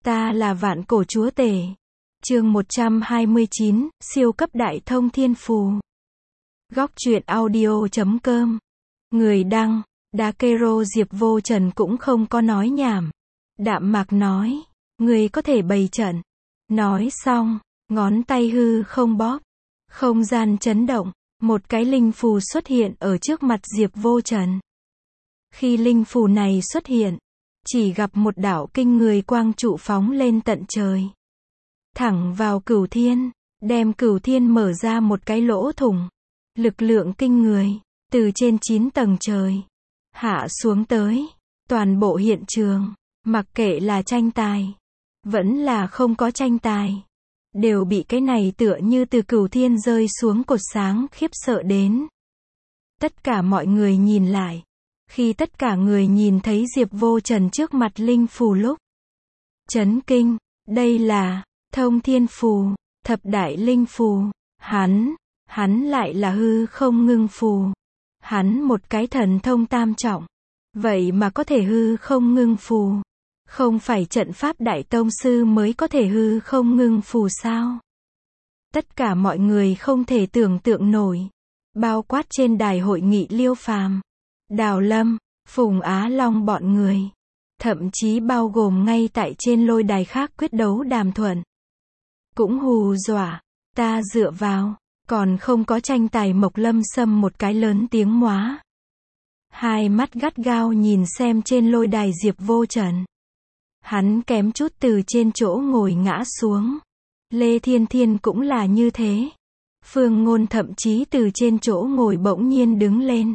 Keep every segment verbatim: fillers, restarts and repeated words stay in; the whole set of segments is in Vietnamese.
Ta là vạn cổ chúa tể. Chương một trăm hai mươi chín, siêu cấp đại thông thiên phù. Góc truyện audio chấm com. Người đăng, Dakero Diệp Vô Trần cũng không có nói nhảm. Đạm mạc nói, người có thể bày trận. Nói xong, ngón tay hư không bóp. Không gian chấn động, một cái linh phù xuất hiện ở trước mặt Diệp Vô Trần. Khi linh phù này xuất hiện, chỉ gặp một đạo kinh người quang trụ phóng lên tận trời. Thẳng vào cửu thiên, đem cửu thiên mở ra một cái lỗ thủng. Lực lượng kinh người, từ trên chín tầng trời, hạ xuống tới, toàn bộ hiện trường, mặc kệ là tranh tài, vẫn là không có tranh tài, đều bị cái này tựa như từ cửu thiên rơi xuống cột sáng khiếp sợ đến. Tất cả mọi người nhìn lại. Khi tất cả người nhìn thấy Diệp Vô Trần trước mặt linh phù lúc chấn kinh, đây là thông thiên phù, thập đại linh phù, hắn, hắn lại là hư không ngưng phù. Hắn một cái thần thông tam trọng, vậy mà có thể hư không ngưng phù. Không phải trận pháp đại tông sư mới có thể hư không ngưng phù sao? Tất cả mọi người không thể tưởng tượng nổi, bao quát trên đài hội nghị Liêu Phàm, Đào Lâm, Phùng Á Long bọn người, thậm chí bao gồm ngay tại trên lôi đài khác quyết đấu Đàm Thuận. Cũng hù dọa, ta dựa vào, còn không có tranh tài Mộc Lâm Sâm một cái lớn tiếng móa. Hai mắt gắt gao nhìn xem trên lôi đài Diệp Vô Trần. Hắn kém chút từ trên chỗ ngồi ngã xuống. Lê Thiên Thiên cũng là như thế. Phương Ngôn thậm chí từ trên chỗ ngồi bỗng nhiên đứng lên.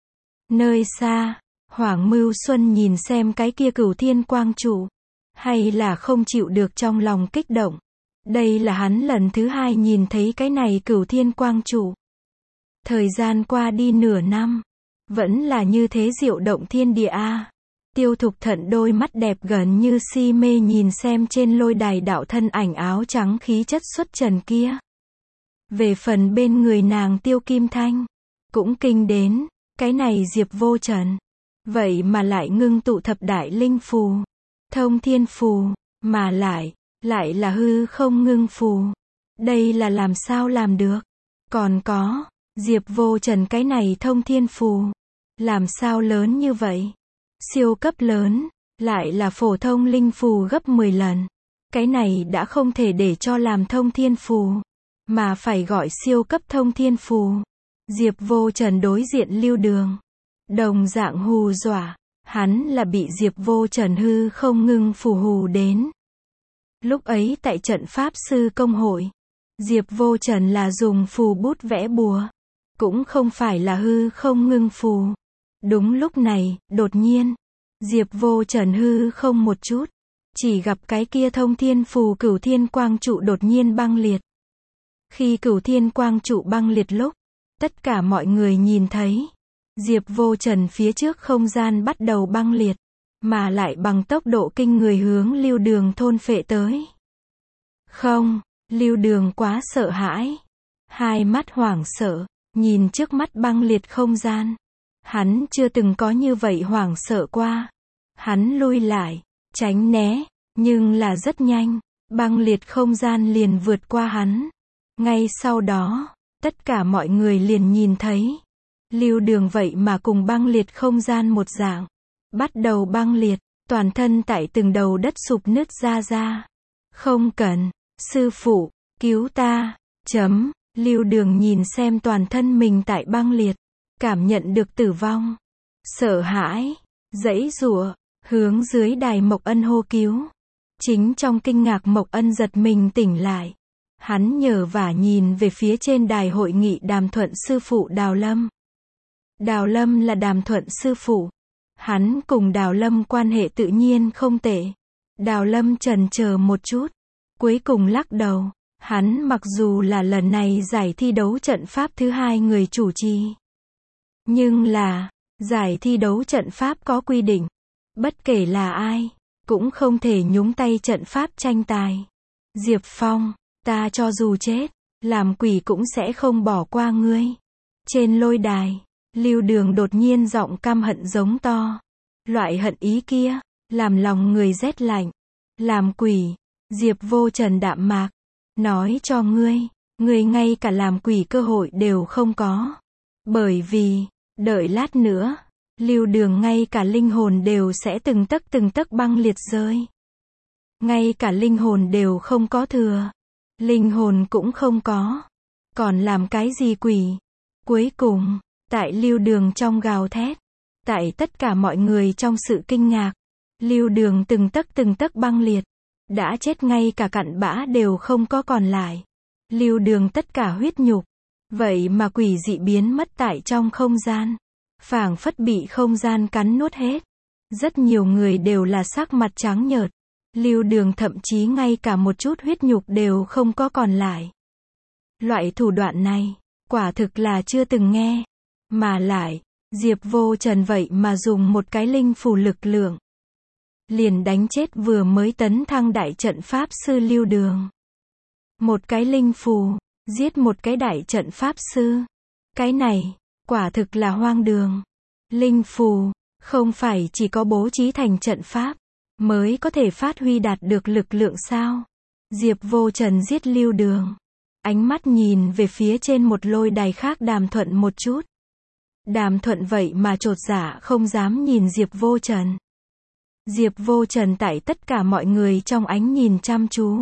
Nơi xa, Hoàng Mưu Xuân nhìn xem cái kia cửu thiên quang trụ, hay là không chịu được trong lòng kích động. Đây là hắn lần thứ hai nhìn thấy cái này cửu thiên quang trụ. Thời gian qua đi nửa năm, vẫn là như thế diệu động thiên địa a. Tiêu Thục Thận đôi mắt đẹp gần như si mê nhìn xem trên lôi đài đạo thân ảnh áo trắng khí chất xuất trần kia. Về phần bên người nàng Tiêu Kim Thanh, cũng kinh đến, cái này Diệp Vô Trần, vậy mà lại ngưng tụ thập đại linh phù, thông thiên phù, mà lại, lại là hư không ngưng phù. Đây là làm sao làm được? Còn có, Diệp Vô Trần cái này thông thiên phù, làm sao lớn như vậy? Siêu cấp lớn, lại là phổ thông linh phù gấp mười lần. Cái này đã không thể để cho làm thông thiên phù, mà phải gọi siêu cấp thông thiên phù. Diệp Vô Trần đối diện Lưu Đường, đồng dạng hù dọa, hắn là bị Diệp Vô Trần hư không ngưng phù hù đến. Lúc ấy tại trận pháp sư công hội, Diệp Vô Trần là dùng phù bút vẽ bùa, cũng không phải là hư không ngưng phù. Đúng lúc này, đột nhiên, Diệp Vô Trần hư không một chút, chỉ gặp cái kia thông thiên phù cửu thiên quang trụ đột nhiên băng liệt. Khi cửu thiên quang trụ băng liệt lúc, tất cả mọi người nhìn thấy, Diệp Vô Trần phía trước không gian bắt đầu băng liệt, mà lại bằng tốc độ kinh người hướng Lưu Đường thôn phệ tới. Không, Lưu Đường quá sợ hãi, hai mắt hoảng sợ, nhìn trước mắt băng liệt không gian. Hắn chưa từng có như vậy hoảng sợ qua. Hắn lui lại, tránh né, nhưng là rất nhanh, băng liệt không gian liền vượt qua hắn. Ngay sau đó, tất cả mọi người liền nhìn thấy, Lưu Đường vậy mà cùng băng liệt không gian một dạng, bắt đầu băng liệt, toàn thân tại từng đầu đất sụp nứt ra ra. Không cần, sư phụ, cứu ta, chấm, Lưu Đường nhìn xem toàn thân mình tại băng liệt, cảm nhận được tử vong, sợ hãi, giãy giụa, hướng dưới đài Mộc Ân hô cứu. Chính trong kinh ngạc Mộc Ân giật mình tỉnh lại. Hắn nhờ vả nhìn về phía trên đài hội nghị Đàm Thuận sư phụ Đào Lâm. Đào Lâm là Đàm Thuận sư phụ. Hắn cùng Đào Lâm quan hệ tự nhiên không tệ. Đào Lâm chần chờ một chút, cuối cùng lắc đầu. Hắn mặc dù là lần này giải thi đấu trận pháp thứ hai người chủ trì, nhưng là, giải thi đấu trận pháp có quy định, bất kể là ai, cũng không thể nhúng tay trận pháp tranh tài. Diệp Phong, ta cho dù chết, làm quỷ cũng sẽ không bỏ qua ngươi. Trên lôi đài, Lưu Đường đột nhiên giọng căm hận giống to. Loại hận ý kia, làm lòng người rét lạnh. Làm quỷ, Diệp Vô Trần đạm mạc, nói cho ngươi, ngươi ngay cả làm quỷ cơ hội đều không có. Bởi vì, đợi lát nữa, Lưu Đường ngay cả linh hồn đều sẽ từng tấc từng tấc băng liệt rơi. Ngay cả linh hồn đều không có thừa. Linh hồn cũng không có. Còn làm cái gì quỷ? Cuối cùng, tại Lưu Đường trong gào thét, tại tất cả mọi người trong sự kinh ngạc, Lưu Đường từng tấc từng tấc băng liệt, đã chết ngay cả cặn bã đều không có còn lại. Lưu Đường tất cả huyết nhục, vậy mà quỷ dị biến mất tại trong không gian, phảng phất bị không gian cắn nuốt hết. Rất nhiều người đều là sắc mặt trắng nhợt. Lưu Đường thậm chí ngay cả một chút huyết nhục đều không có còn lại. Loại thủ đoạn này, quả thực là chưa từng nghe. Mà lại, Diệp Vô Trần vậy mà dùng một cái linh phù lực lượng, liền đánh chết vừa mới tấn thăng đại trận pháp sư Lưu Đường. Một cái linh phù, giết một cái đại trận pháp sư. Cái này, quả thực là hoang đường. Linh phù, không phải chỉ có bố trí thành trận pháp, mới có thể phát huy đạt được lực lượng sao? Diệp Vô Trần giết Lưu Đường. Ánh mắt nhìn về phía trên một lôi đài khác Đàm Thuận một chút. Đàm Thuận vậy mà chột dạ không dám nhìn Diệp Vô Trần. Diệp Vô Trần tại tất cả mọi người trong ánh nhìn chăm chú,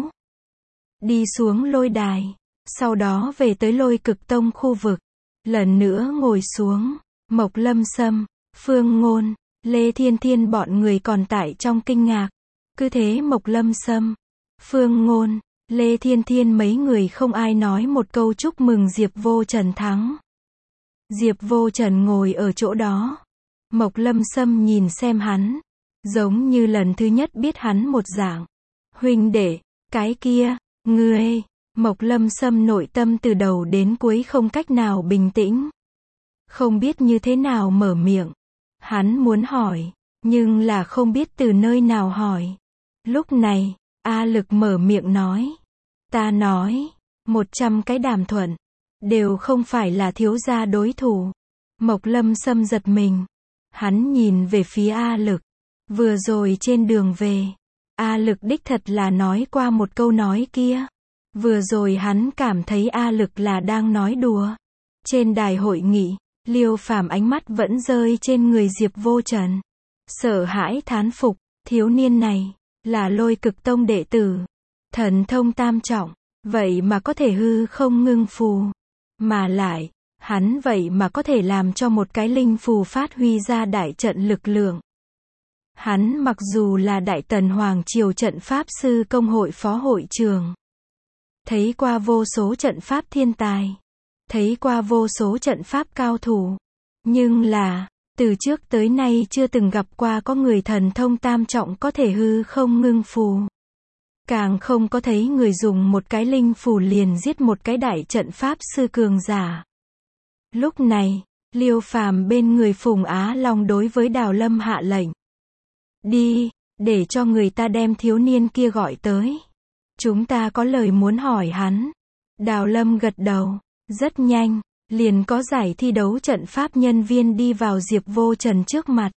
đi xuống lôi đài, sau đó về tới Lôi Cực Tông khu vực, lần nữa ngồi xuống. Mộc Lâm Sâm, Phương Ngôn, Lê Thiên Thiên bọn người còn tại trong kinh ngạc. Cứ thế Mộc Lâm Sâm, Phương Ngôn, Lê Thiên Thiên mấy người không ai nói một câu chúc mừng Diệp Vô Trần thắng. Diệp Vô Trần ngồi ở chỗ đó. Mộc Lâm Sâm nhìn xem hắn, giống như lần thứ nhất biết hắn một dạng. Huynh đệ, cái kia, ngươi, Mộc Lâm Sâm nội tâm từ đầu đến cuối không cách nào bình tĩnh. Không biết như thế nào mở miệng. Hắn muốn hỏi, nhưng là không biết từ nơi nào hỏi. Lúc này, A Lực mở miệng nói. Ta nói, một trăm cái Đàm Thuận, đều không phải là thiếu gia đối thủ. Mộc Lâm Sâm giật mình. Hắn nhìn về phía A Lực. Vừa rồi trên đường về, A Lực đích thật là nói qua một câu nói kia. Vừa rồi hắn cảm thấy A Lực là đang nói đùa. Trên đài hội nghị, Liêu Phàm ánh mắt vẫn rơi trên người Diệp Vô Trần. Sợ hãi thán phục, thiếu niên này, là Lôi Cực Tông đệ tử. Thần thông tam trọng, vậy mà có thể hư không ngưng phù. Mà lại, hắn vậy mà có thể làm cho một cái linh phù phát huy ra đại trận lực lượng. Hắn mặc dù là Đại Tần Hoàng Triều trận pháp sư công hội phó hội trưởng, thấy qua vô số trận pháp thiên tài, thấy qua vô số trận pháp cao thủ, nhưng là, từ trước tới nay chưa từng gặp qua có người thần thông tam trọng có thể hư không ngưng phù. Càng không có thấy người dùng một cái linh phù liền giết một cái đại trận pháp sư cường giả. Lúc này, Liêu Phàm bên người Phùng Á Long đối với Đào Lâm hạ lệnh. Đi, để cho người ta đem thiếu niên kia gọi tới. Chúng ta có lời muốn hỏi hắn. Đào Lâm gật đầu. Rất nhanh, liền có giải thi đấu trận pháp nhân viên đi vào Diệp Vô Trần trước mặt.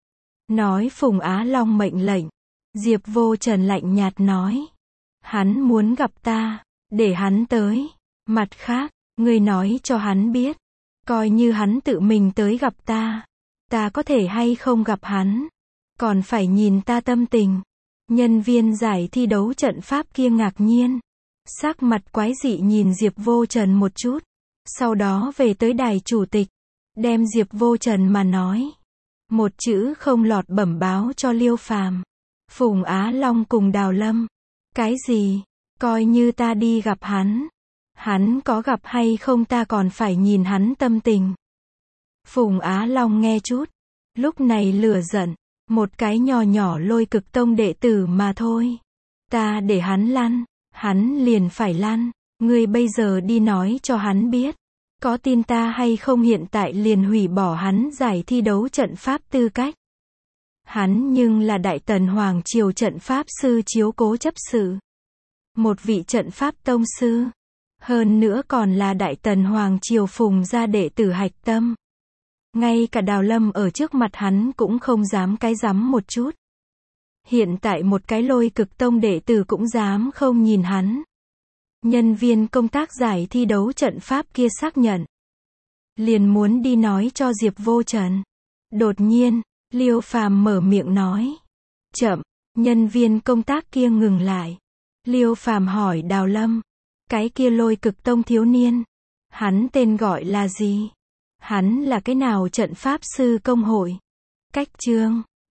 Nói Phùng Á Long mệnh lệnh. Diệp Vô Trần lạnh nhạt nói. Hắn muốn gặp ta, để hắn tới. Mặt khác, ngươi nói cho hắn biết. Coi như hắn tự mình tới gặp ta. Ta có thể hay không gặp hắn. Còn phải nhìn ta tâm tình. Nhân viên giải thi đấu trận pháp kia ngạc nhiên. Sắc mặt quái dị nhìn Diệp Vô Trần một chút. Sau đó về tới đài chủ tịch. Đem Diệp Vô Trần mà nói. Một chữ không lọt bẩm báo cho Liêu Phàm, Phùng Á Long cùng Đào Lâm. Cái gì? Coi như ta đi gặp hắn. Hắn có gặp hay không ta còn phải nhìn hắn tâm tình. Phùng Á Long nghe chút. Lúc này lửa giận. Một cái nhỏ nhỏ Lôi Cực Tông đệ tử mà thôi. Ta để hắn lăn. Hắn liền phải lăn. Ngươi bây giờ đi nói cho hắn biết. Có tin ta hay không hiện tại liền hủy bỏ hắn giải thi đấu trận pháp tư cách. Hắn nhưng là Đại Tần Hoàng Triều trận pháp sư chiếu cố chấp sự. Một vị trận pháp tông sư. Hơn nữa còn là Đại Tần Hoàng Triều Phùng gia đệ tử hạch tâm. Ngay cả Đào Lâm ở trước mặt hắn cũng không dám cái rắm một chút. Hiện tại một cái Lôi Cực Tông đệ tử cũng dám không nhìn hắn. Nhân viên công tác giải thi đấu trận pháp kia xác nhận. Liền muốn đi nói cho Diệp Vô Trần. Đột nhiên, Liêu Phàm mở miệng nói. Chậm, nhân viên công tác kia ngừng lại. Liêu Phàm hỏi Đào Lâm. Cái kia Lôi Cực Tông thiếu niên. Hắn tên gọi là gì? Hắn là cái nào trận pháp sư công hội? Cách chương